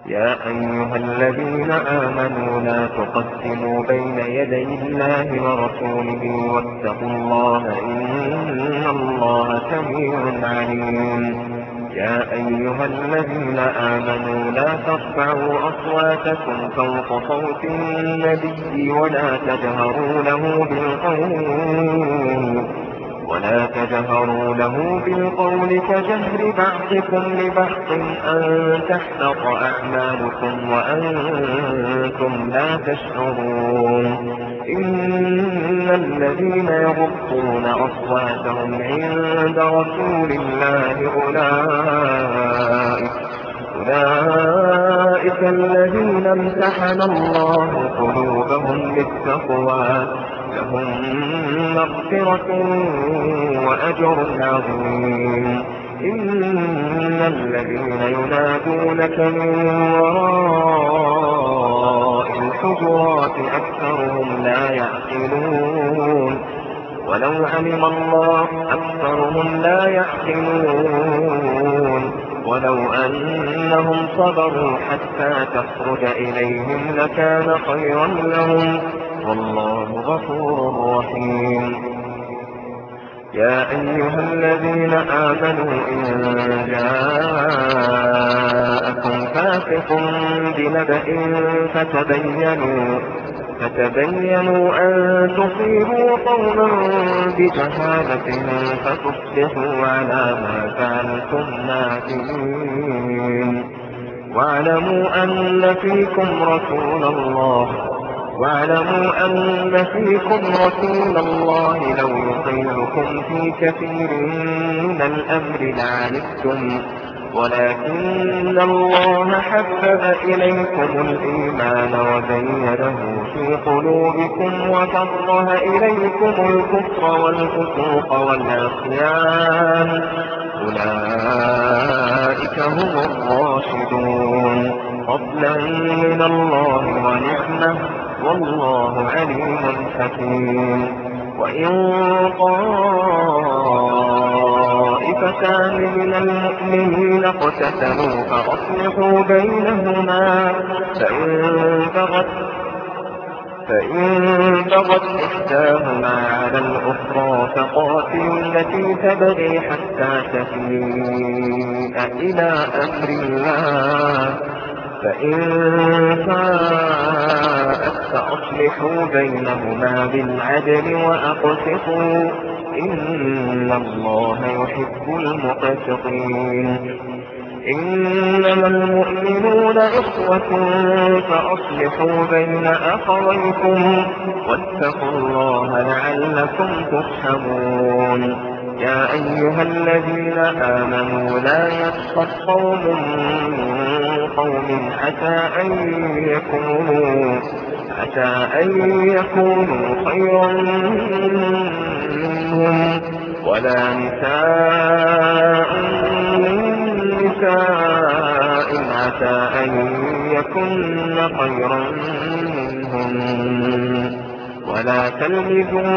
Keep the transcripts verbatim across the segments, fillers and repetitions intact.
يا أيها الذين آمنوا لا تقدموا بين يدي الله ورسوله واتقوا الله إن الله سميع عليم. يا أيها الذين آمنوا لا ترفعوا أصواتكم فوق صوت النبي ولا تجهروا له بالقول ولا تجهروا له بالقول كجهر بعضكم لبعض أن تحبط أعمالكم وأنتم لا تشعرون. إن الذين يغضون أصواتهم عند رسول الله أولئك أولئك الذين امتحن الله قلوبهم للتقوى لهم مغفرة وأجر عظيم. إن الذين ينادونك من وراء الحجرات أكثرهم لا يعقلون ولو علم الله أكثرهم لا يعقلون ولو أنهم صبروا حتى تخرج إليهم لكان خيرا لهم والله غفور رحيم. يا أيها الذين آمنوا إن جاءكم فاسق بنبأ فتبينوا فتبينوا أن تصيبوا قوما بجهالة فتصبحوا على ما فعلتم نادمين. واعلموا أن فيكم رسول الله واعلموا أن فيكم رسول الله لو يطيعكم في كثير من الأمر لعنتم ولكن الله حبب إليكم الإيمان وزينه في قلوبكم وكره إليكم الكفر والفسوق والعصيان أولئك هم الراشدون فضلا من الله ونعمة والله عليم حكيم. وإن طائفتان من المؤمنين اقتتلوا فأصلحوا بينهما فإن بغت فإن بغت إحداهما على الأخرى فقاتلوا التي تبغي حتى تفيء إلى أمر الله فإن فاءت فأصلحوا بينهما بالعدل وأقسطوا إن الله يحب المقسطين. إنما المؤمنون إخوة فأصلحوا بين أخويكم واتقوا الله لعلكم ترحمون. يا أيها الذين آمنوا لا يسخر قوم من قوم عسى أن يكونوا عسى أن يكونوا خيرا منهم ولا نساء من نساء عسى أن يكن خيرا منهم ولا تلمزوا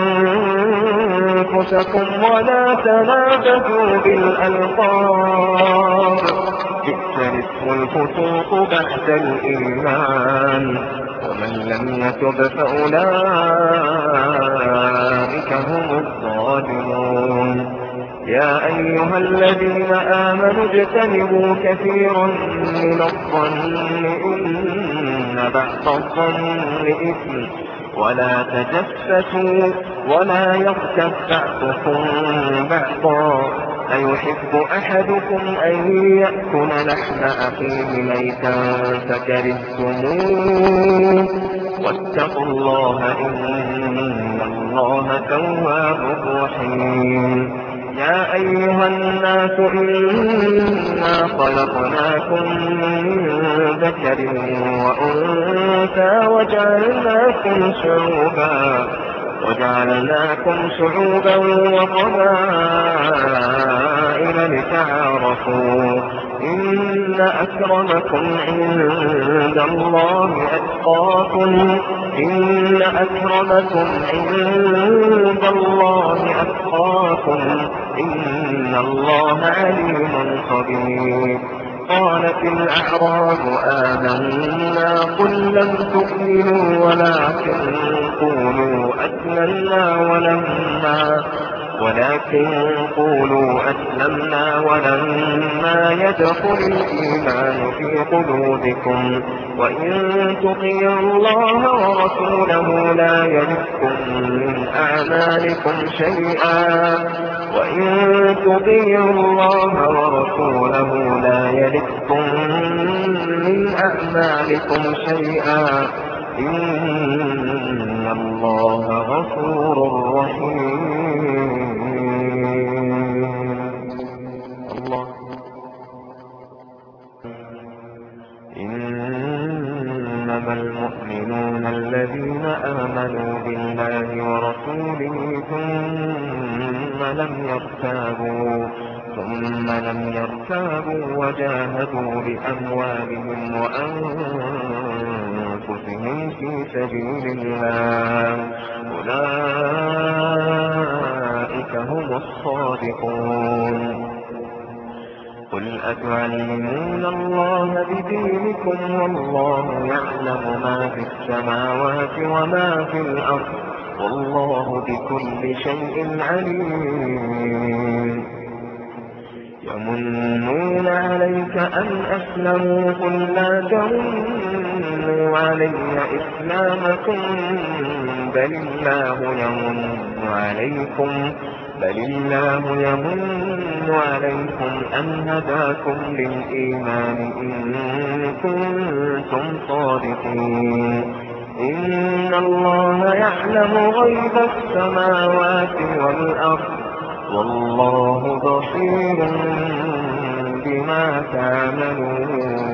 أنفسكم ولا تنابزوا بالألقاب بئس الاسم الفسوق بعد الإيمان ومن لم يتب فأولئك هم الظالمون. يا أيها الذين آمنوا اجتنبوا كثيرا من الظن إن بعض الظن إثم ولا تجسسوا ولا يغتب بعضكم بعضا أيحب أحدكم أن يأكل لحم أخيه ميتا فكرهتموه واتقوا الله إن الله تواب رحيم. يا أيها الناس إنا خلقناكم من ذكر وأنثى وجعلناكم شعوبا وجعلناكم شعوبا وقبائل لتعارفوا إن أكرمكم عند الله أتقاكم إن أكرمكم عند الله أتقاكم إن الله عليم خبير. قالت الأعراب آمنا قل لم تؤمنوا ولكن قولوا أسلمنا ولما ولكن قولوا أسلمنا ولما يدخل الإيمان في قلوبكم وإن تطيعوا الله ورسوله لا يلدكم من أعمالكم شيئا وإن تطيعوا الله ورسوله لا يلدكم من أعمالكم شيئا إن الله غفور رحيم. الله إنما المؤمنون الذين آمنوا بالله ورسوله ثم لم يرتابوا ثم لم يرتابوا وجاهدوا بأموالهم وأنفسهم في سبيل الله أولئك هم الصادقون. قل أتعلمون الله بدينكم والله يعلم ما في السماوات وما في الأرض والله بكل شيء عليم. يمنون عليك أن أسلموا قل لا تمنوا علي إسلامكم بل الله يمن عليكم بل الله يمن عليكم أن هداكم للإيمان إن كنتم صادقين. إن الله يعلم غيب السماوات والأرض والله بصير بما تعملون.